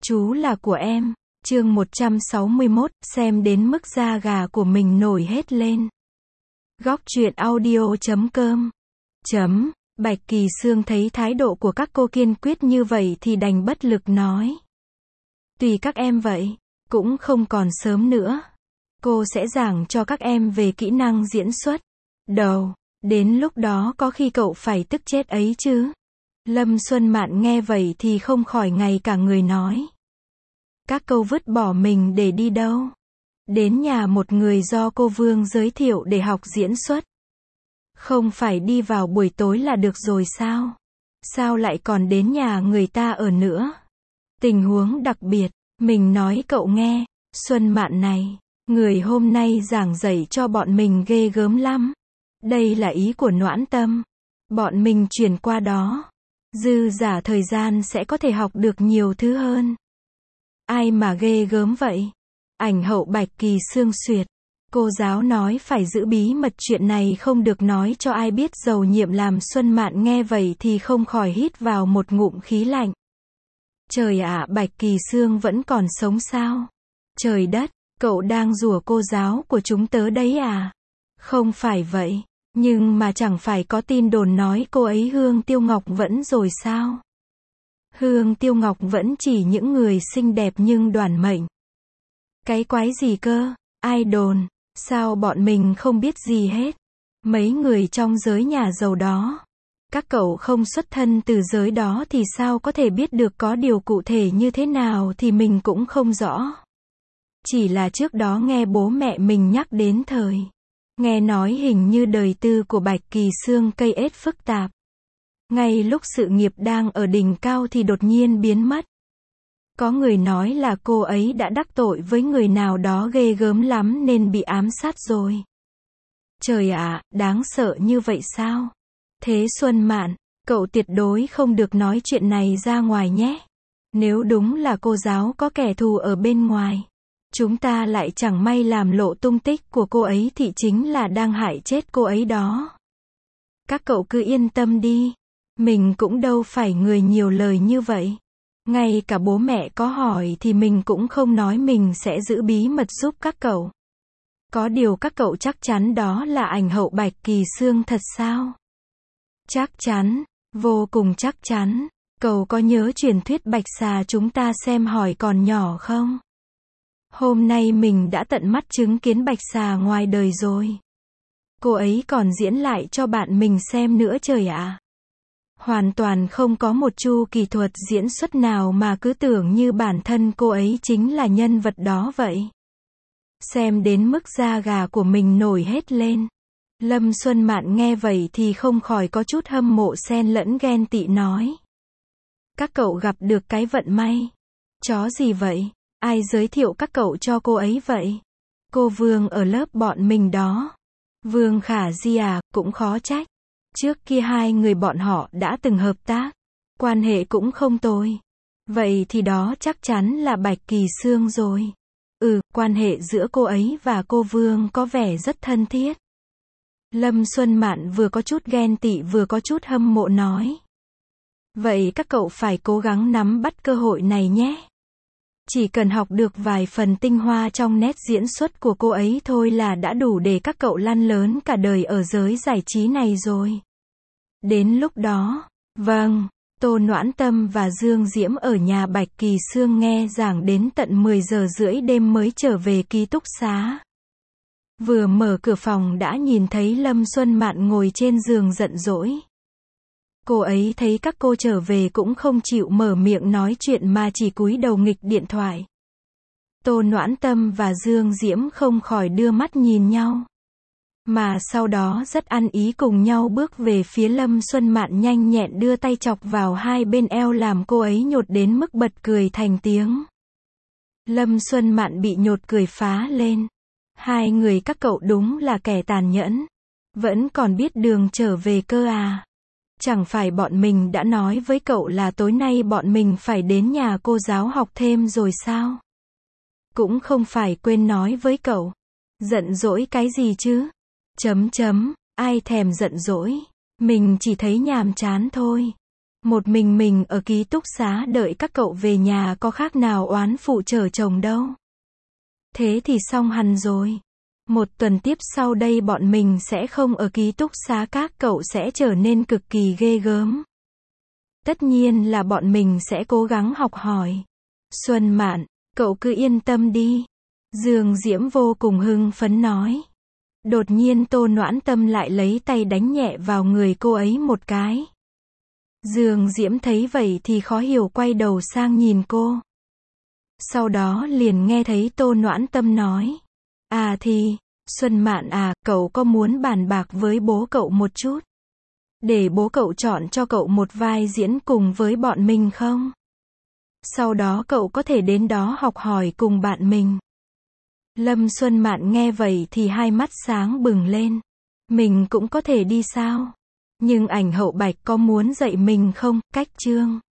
Chú là của em. Chương 161, xem đến mức da gà của mình nổi hết lên. Góc truyện audio.com. Bạch Kỳ Sương thấy thái độ của các cô kiên quyết như vậy thì đành bất lực nói. Tùy các em vậy, cũng không còn sớm nữa. Cô sẽ giảng cho các em về kỹ năng diễn xuất. Đến lúc đó có khi cậu phải tức chết ấy chứ. Lâm Xuân Mạn nghe vậy thì không khỏi ngây cả người nói. Các câu vứt bỏ mình để đi đâu? Đến nhà một người do cô Vương giới thiệu để học diễn xuất. Không phải đi vào buổi tối là được rồi sao? Sao lại còn đến nhà người ta ở nữa? Tình huống đặc biệt, mình nói cậu nghe, Xuân Mạn này, người hôm nay giảng dạy cho bọn mình ghê gớm lắm. Đây là ý của Noãn Tâm. Bọn mình chuyển qua đó. Dư giả thời gian sẽ có thể học được nhiều thứ hơn. Ai mà ghê gớm vậy? Ảnh hậu Bạch Kỳ Sương suyệt. Cô giáo nói phải giữ bí mật chuyện này không được nói cho ai biết. Dầu nhiệm làm Xuân Mạn nghe vậy thì không khỏi hít vào một ngụm khí lạnh. Trời ạ, Bạch Kỳ Sương vẫn còn sống sao? Trời đất, cậu đang rủa cô giáo của chúng tớ đấy à? Không phải vậy, nhưng mà chẳng phải có tin đồn nói cô ấy Hương Tiêu Ngọc Vẫn rồi sao? Hương Tiêu Ngọc Vẫn chỉ những người xinh đẹp nhưng đoản mệnh. Cái quái gì cơ? Ai đồn? Sao bọn mình không biết gì hết? Mấy người trong giới nhà giàu đó. Các cậu không xuất thân từ giới đó thì sao có thể biết được, có điều cụ thể như thế nào thì mình cũng không rõ. Chỉ là trước đó nghe bố mẹ mình nhắc đến thời. Nghe nói hình như đời tư của Bạch Kỳ Sương cây ết phức tạp. Ngay lúc sự nghiệp đang ở đỉnh cao thì đột nhiên biến mất. Có người nói là cô ấy đã đắc tội với người nào đó ghê gớm lắm nên bị ám sát rồi. Trời ạ, đáng sợ như vậy sao? Thế Xuân Mạn, cậu tuyệt đối không được nói chuyện này ra ngoài nhé. Nếu đúng là cô giáo có kẻ thù ở bên ngoài, chúng ta lại chẳng may làm lộ tung tích của cô ấy thì chính là đang hại chết cô ấy đó. Các cậu cứ yên tâm đi. Mình cũng đâu phải người nhiều lời như vậy. Ngay cả bố mẹ có hỏi thì mình cũng không nói mình sẽ giữ bí mật giúp các cậu. Có điều các cậu chắc chắn đó là ảnh hậu Bạch Kỳ Sương thật sao? Chắc chắn, vô cùng chắc chắn. Cậu có nhớ truyền thuyết Bạch Xà chúng ta xem hỏi còn nhỏ không? Hôm nay mình đã tận mắt chứng kiến Bạch Xà ngoài đời rồi. Cô ấy còn diễn lại cho bạn mình xem nữa trời ạ. Hoàn toàn không có một chu kỳ thuật diễn xuất nào mà cứ tưởng như bản thân cô ấy chính là nhân vật đó vậy. Xem đến mức da gà của mình nổi hết lên. Lâm Xuân Mạn nghe vậy thì không khỏi có chút hâm mộ xen lẫn ghen tị nói. Các cậu gặp được cái vận may. Chó gì vậy? Ai giới thiệu các cậu cho cô ấy vậy? Cô Vương ở lớp bọn mình đó. Vương Khả Di à, cũng khó trách. Trước kia hai người bọn họ đã từng hợp tác. Quan hệ cũng không tồi. Vậy thì đó chắc chắn là Bạch Kỳ Sương rồi. Quan hệ giữa cô ấy và cô Vương có vẻ rất thân thiết. Lâm Xuân Mạn vừa có chút ghen tị vừa có chút hâm mộ nói. Vậy các cậu phải cố gắng nắm bắt cơ hội này nhé. Chỉ cần học được vài phần tinh hoa trong nét diễn xuất của cô ấy thôi là đã đủ để các cậu lăn lớn cả đời ở giới giải trí này rồi. Đến lúc đó, Tô Noãn Tâm và Dương Diễm ở nhà Bạch Kỳ Sương nghe giảng đến tận 10 giờ rưỡi đêm mới trở về ký túc xá. Vừa mở cửa phòng đã nhìn thấy Lâm Xuân Mạn ngồi trên giường giận dỗi. Cô ấy thấy các cô trở về cũng không chịu mở miệng nói chuyện mà chỉ cúi đầu nghịch điện thoại. Tô Noãn Tâm và Dương Diễm không khỏi đưa mắt nhìn nhau. Mà sau đó rất ăn ý cùng nhau bước về phía Lâm Xuân Mạn nhanh nhẹn đưa tay chọc vào hai bên eo làm cô ấy nhột đến mức bật cười thành tiếng. Lâm Xuân Mạn bị nhột cười phá lên. Hai người các cậu đúng là kẻ tàn nhẫn. Vẫn còn biết đường trở về cơ à? Chẳng phải bọn mình đã nói với cậu là tối nay bọn mình phải đến nhà cô giáo học thêm rồi sao? Cũng không phải quên nói với cậu. Giận dỗi cái gì chứ? Ai thèm giận dỗi. Mình chỉ thấy nhàm chán thôi. Một mình ở ký túc xá đợi các cậu về nhà có khác nào oán phụ chở chồng đâu. Thế thì xong hẳn rồi. Một tuần tiếp sau đây bọn mình sẽ không ở ký túc xá, các cậu sẽ trở nên cực kỳ ghê gớm. Tất nhiên là bọn mình sẽ cố gắng học hỏi. Xuân Mạn, cậu cứ yên tâm đi. Dương Diễm vô cùng hưng phấn nói. Đột nhiên Tô Noãn Tâm lại lấy tay đánh nhẹ vào người cô ấy một cái. Dương Diễm thấy vậy thì khó hiểu quay đầu sang nhìn cô. Sau đó liền nghe thấy Tô Noãn Tâm nói. À thì, Xuân Mạn à, cậu có muốn bàn bạc với bố cậu một chút? Để bố cậu chọn cho cậu một vai diễn cùng với bọn mình không? Sau đó cậu có thể đến đó học hỏi cùng bạn mình. Lâm Xuân Mạn nghe vậy thì hai mắt sáng bừng lên. Mình cũng có thể đi sao? Nhưng Ảnh Hậu Bạch có muốn dạy mình không? Cách chương